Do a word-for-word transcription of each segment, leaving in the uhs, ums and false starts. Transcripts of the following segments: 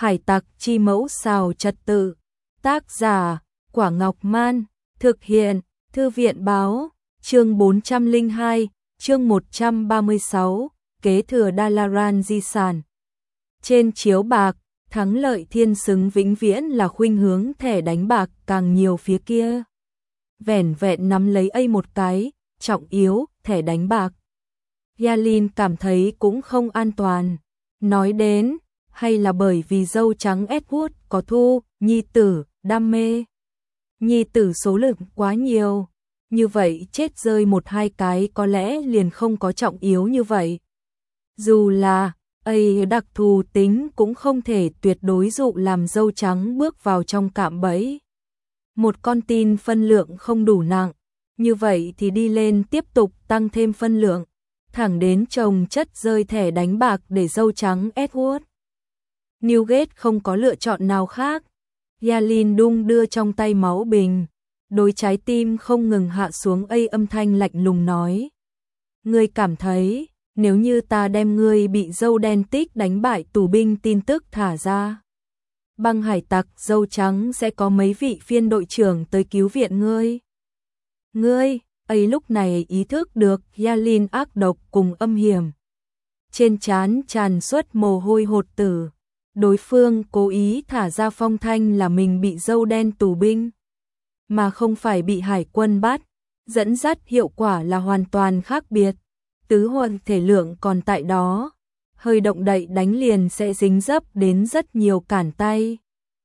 Hải tặc chi mẫu xào trật tự. Tác giả, Quả Ngọc Man. Thực hiện, Thư viện báo. Chương bốn trăm lẻ hai, chương một trăm ba mươi sáu, kế thừa Dalaran di sản. Trên chiếu bạc, thắng lợi thiên xứng vĩnh viễn là khuynh hướng thẻ đánh bạc càng nhiều phía kia. Vẻn vẹn nắm lấy A một cái, trọng yếu, thẻ đánh bạc. Yalin cảm thấy cũng không an toàn. Nói đến, hay là bởi vì dâu trắng Edward có thu, nhi tử, đam mê. Nhi tử số lượng quá nhiều. Như vậy chết rơi một hai cái có lẽ liền không có trọng yếu như vậy. Dù là A đặc thù tính cũng không thể tuyệt đối dụ làm dâu trắng bước vào trong cạm bẫy. Một con tin phân lượng không đủ nặng, như vậy thì đi lên tiếp tục tăng thêm phân lượng, thẳng đến chồng chất rơi thẻ đánh bạc để dâu trắng Edward. Newgate không có lựa chọn nào khác. Yalin đung đưa trong tay máu bình, đôi trái tim không ngừng hạ xuống. A âm thanh lạnh lùng nói: ngươi cảm thấy nếu như ta đem ngươi bị dâu đen tích đánh bại tù binh tin tức thả ra, băng hải tặc dâu trắng sẽ có mấy vị phiên đội trưởng tới cứu viện ngươi? Ngươi, ấy lúc này ý thức được Yalin ác độc cùng âm hiểm. Trên trán tràn xuất mồ hôi hột tử. Đối phương cố ý thả ra phong thanh là mình bị dâu đen tù binh, mà không phải bị hải quân bắt. Dẫn dắt hiệu quả là hoàn toàn khác biệt. Tứ huân thể lượng còn tại đó, hơi động đậy đánh liền sẽ dính dấp đến rất nhiều cản tay.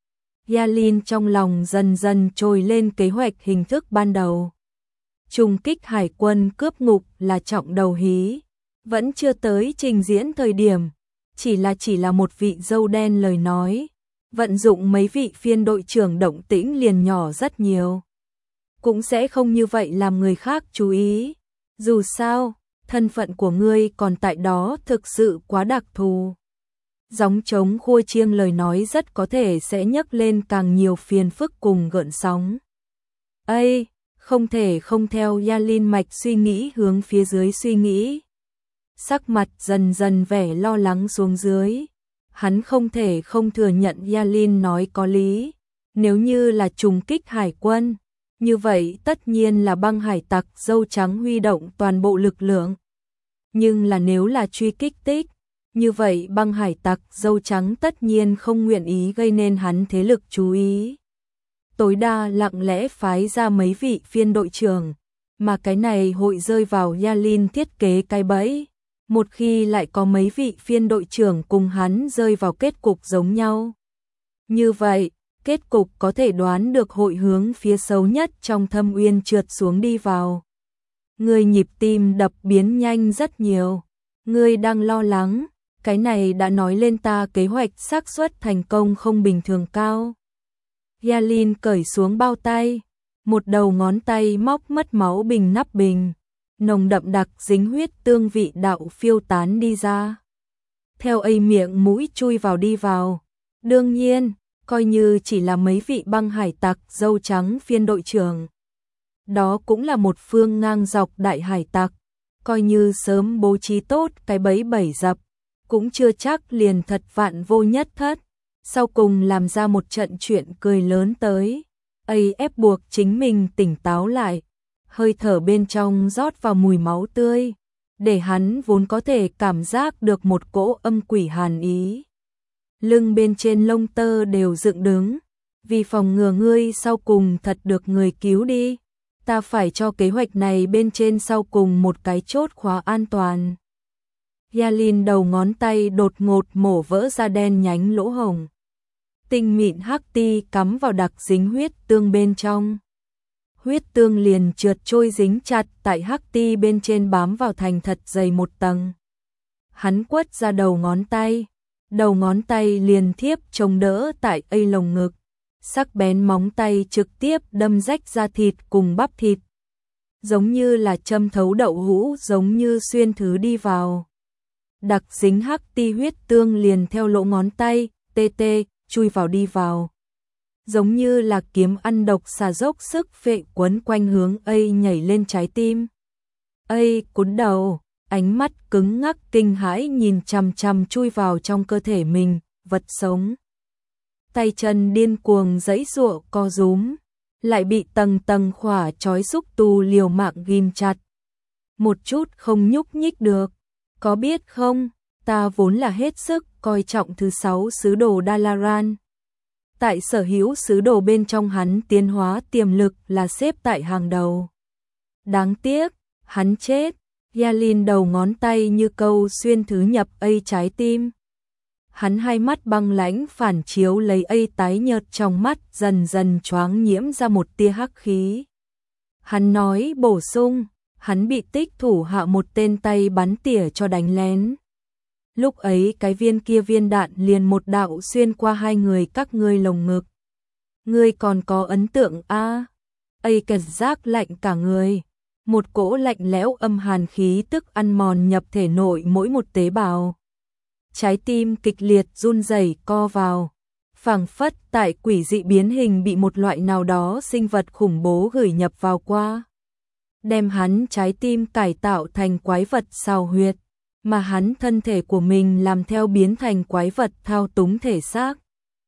Yalin trong lòng dần dần trồi lên kế hoạch hình thức ban đầu. Trùng kích hải quân cướp ngục là trọng đầu hí, vẫn chưa tới trình diễn thời điểm, chỉ là chỉ là một vị dâu đen lời nói, vận dụng mấy vị phiên đội trưởng động tĩnh liền nhỏ rất nhiều. Cũng sẽ không như vậy làm người khác chú ý. Dù sao, thân phận của ngươi còn tại đó thực sự quá đặc thù. Gióng trống khua chiêng lời nói rất có thể sẽ nhấc lên càng nhiều phiền phức cùng gợn sóng. Ây, không thể không theo Yalin mạch suy nghĩ hướng phía dưới suy nghĩ. Sắc mặt dần dần vẻ lo lắng xuống dưới. Hắn không thể không thừa nhận Yalin nói có lý. Nếu như là trùng kích hải quân, như vậy tất nhiên là băng hải tặc dâu trắng huy động toàn bộ lực lượng. Nhưng là nếu là truy kích tích, như vậy băng hải tặc dâu trắng tất nhiên không nguyện ý gây nên hắn thế lực chú ý. Tối đa lặng lẽ phái ra mấy vị phiên đội trưởng, mà cái này hội rơi vào Yalin thiết kế cái bẫy. Một khi lại có mấy vị phiên đội trưởng cùng hắn rơi vào kết cục giống nhau, như vậy, kết cục có thể đoán được hội hướng phía xấu nhất trong thâm uyên trượt xuống đi vào. Ngươi nhịp tim đập biến nhanh rất nhiều. Ngươi đang lo lắng, cái này đã nói lên ta kế hoạch xác suất thành công không bình thường cao. Yalin cởi xuống bao tay, một đầu ngón tay móc mất máu bình nắp bình. Nồng đậm đặc dính huyết tương vị đạo phiêu tán đi ra. Theo A miệng mũi chui vào đi vào. Đương nhiên, coi như chỉ là mấy vị băng hải tặc dâu trắng phiên đội trưởng. Đó cũng là một phương ngang dọc đại hải tặc. Coi như sớm bố trí tốt cái bẫy bẫy dập, cũng chưa chắc liền thật vạn vô nhất thất. Sau cùng làm ra một trận chuyện cười lớn tới. A ép buộc chính mình tỉnh táo lại. Hơi thở bên trong rót vào mùi máu tươi, để hắn vốn có thể cảm giác được một cỗ âm quỷ hàn ý. Lưng bên trên lông tơ đều dựng đứng, vì phòng ngừa ngươi sau cùng thật được người cứu đi, ta phải cho kế hoạch này bên trên sau cùng một cái chốt khóa an toàn. Yalin đầu ngón tay đột ngột mổ vỡ ra đen nhánh lỗ hổng. Tinh mịn hắc ti cắm vào đặc dính huyết tương bên trong. Huyết tương liền trượt trôi dính chặt tại hắc ti bên trên bám vào thành thật dày một tầng. Hắn quất ra đầu ngón tay, đầu ngón tay liền thiếp chống đỡ tại A lồng ngực. Sắc bén móng tay trực tiếp đâm rách da thịt cùng bắp thịt. Giống như là châm thấu đậu hũ, giống như xuyên thứ đi vào. Đặc dính hắc ti huyết tương liền theo lỗ ngón tay, tê tê, chui vào đi vào. Giống như là kiếm ăn độc xà dốc sức phệ quấn quanh hướng A nhảy lên trái tim. A cúi đầu, ánh mắt cứng ngắc kinh hãi nhìn chằm chằm chui vào trong cơ thể mình, vật sống. tay chân điên cuồng giãy giụa co rúm, lại bị tầng tầng khỏa trói xúc tu liều mạng ghim chặt. Một chút không nhúc nhích được, có biết không, ta vốn là hết sức coi trọng thứ sáu sứ đồ Dalaran. Tại sở hữu sứ đồ bên trong hắn tiến hóa tiềm lực là xếp tại hàng đầu. Đáng tiếc, hắn chết. Yalin đầu ngón tay như câu xuyên thứ nhập ấy trái tim. Hắn hai mắt băng lãnh phản chiếu lấy ấy tái nhợt trong mắt dần dần choáng nhiễm ra một tia hắc khí. Hắn nói bổ sung, hắn bị tích thủ hạ một tên tay bắn tỉa cho đánh lén. Lúc ấy cái viên kia viên đạn liền một đạo xuyên qua hai người các ngươi lồng ngực. Ngươi còn có ấn tượng a? À? Ấy cảm giác lạnh cả người. Một cỗ lạnh lẽo âm hàn khí tức ăn mòn nhập thể nội mỗi một tế bào. Trái tim kịch liệt run rẩy co vào, phảng phất tại quỷ dị biến hình bị một loại nào đó sinh vật khủng bố gửi nhập vào qua. Đem hắn trái tim cải tạo thành quái vật xào huyệt, mà hắn thân thể của mình làm theo biến thành quái vật thao túng thể xác.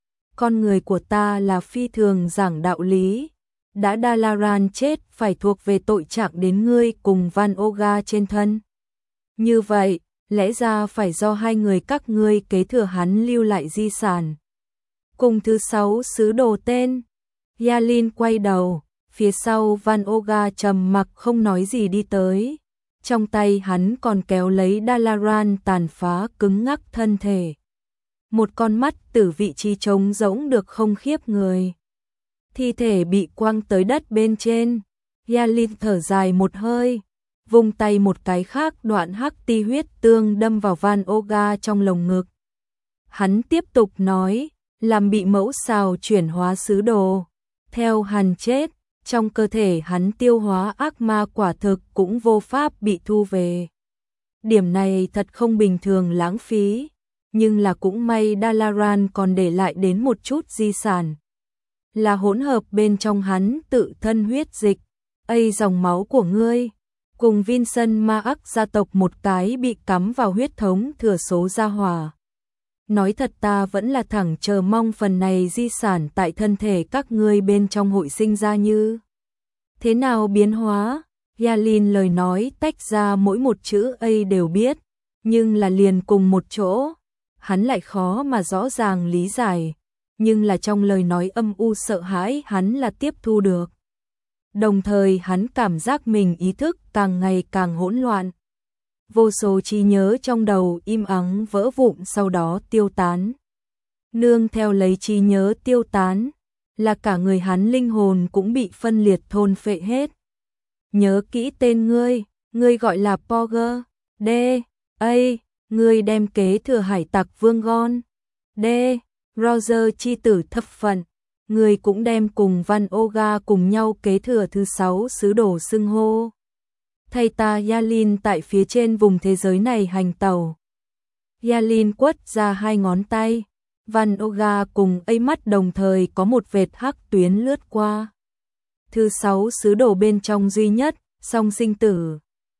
Con người của ta là phi thường giảng đạo lý. Đã Dalaran chết phải thuộc về tội trạng đến ngươi cùng Van Oga trên thân. Như vậy, lẽ ra phải do hai người các ngươi kế thừa hắn lưu lại di sản. Cùng thứ sáu sứ đồ tên. Yalin quay đầu, phía sau Van Oga trầm mặc không nói gì đi tới. Trong tay hắn còn kéo lấy Dalaran tàn phá cứng ngắc thân thể. Một con mắt từ vị trí trống rỗng được không khiếp người. Thi thể bị quăng tới đất bên trên. Yalin thở dài một hơi, vung tay một cái khác đoạn hắc ti huyết tương đâm vào Van Oga trong lồng ngực. Hắn tiếp tục nói, làm bị mẫu xào chuyển hóa sứ đồ. Theo hắn chết, trong cơ thể hắn tiêu hóa ác ma quả thực cũng vô pháp bị thu về. Điểm này thật không bình thường lãng phí, nhưng là cũng may Dalaran còn để lại đến một chút di sản. Là hỗn hợp bên trong hắn tự thân huyết dịch, ấy dòng máu của ngươi, cùng Vincent Ma Ác gia tộc một cái bị cắm vào huyết thống thừa số gia hỏa. Nói thật ta vẫn là thẳng chờ mong phần này di sản tại thân thể các ngươi bên trong hội sinh ra như thế nào biến hóa. Yalin lời nói tách ra mỗi một chữ ấy đều biết, nhưng là liền cùng một chỗ, hắn lại khó mà rõ ràng lý giải. Nhưng là trong lời nói âm u sợ hãi hắn là tiếp thu được. Đồng thời hắn cảm giác mình ý thức càng ngày càng hỗn loạn. Vô số trí nhớ trong đầu im ắng vỡ vụn sau đó tiêu tán. Nương theo lấy trí nhớ tiêu tán, là cả người hắn linh hồn cũng bị phân liệt thôn phệ hết. Nhớ kỹ tên ngươi, ngươi gọi là Porger, D, A, ngươi đem kế thừa hải tặc Vương Gon, D. Roger chi tử thập phận, người cũng đem cùng Van Oga cùng nhau kế thừa thứ sáu sứ đồ xưng hô. Thay ta Yalin tại phía trên vùng thế giới này hành tàu. Yalin quất ra hai ngón tay, Van Oga cùng ấy mắt đồng thời có một vệt hắc tuyến lướt qua. Thứ sáu sứ đồ bên trong duy nhất, song sinh tử.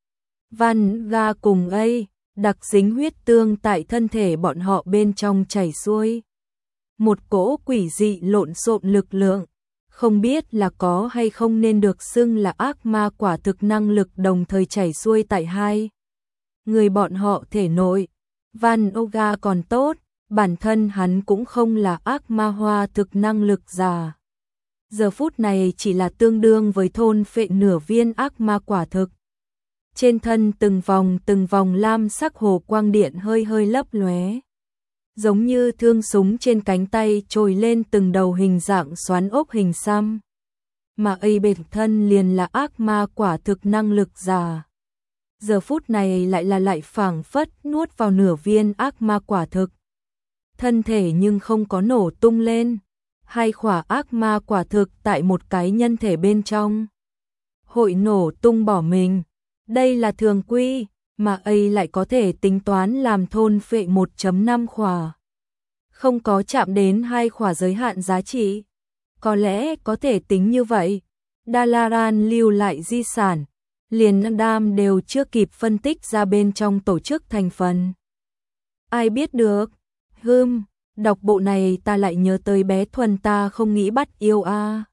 Van Oga cùng ấy, đặc dính huyết tương tại thân thể bọn họ bên trong chảy xuôi. Một cỗ quỷ dị lộn xộn lực lượng, không biết là có hay không nên được xưng là ác ma quả thực năng lực đồng thời chảy xuôi tại hai người bọn họ thể nội. Van Oga còn tốt, bản thân hắn cũng không là ác ma hoa thực năng lực giả. Giờ phút này chỉ là tương đương với thôn phệ nửa viên ác ma quả thực. Trên thân từng vòng từng vòng lam sắc hồ quang điện hơi hơi lấp lóe. Giống như thương súng trên cánh tay trồi lên từng đầu hình dạng xoắn ốc hình xăm. Mà ấy bên thân liền là ác ma quả thực năng lực giả. Giờ phút này lại là lại phảng phất nuốt vào nửa viên ác ma quả thực. Thân thể nhưng không có nổ tung lên. Hai khỏa ác ma quả thực tại một cái nhân thể bên trong. Hội nổ tung bỏ mình. Đây là thường quy. Mà ấy lại có thể tính toán làm thôn phệ một phẩy năm khỏa. Không có chạm đến hai khỏa giới hạn giá trị. Có lẽ có thể tính như vậy. Dalaran lưu lại di sản, liền Nam đều chưa kịp phân tích ra bên trong tổ chức thành phần. Ai biết được? Hừm, Đọc bộ này ta lại nhớ tới bé Thuần, ta không nghĩ bắt yêu a.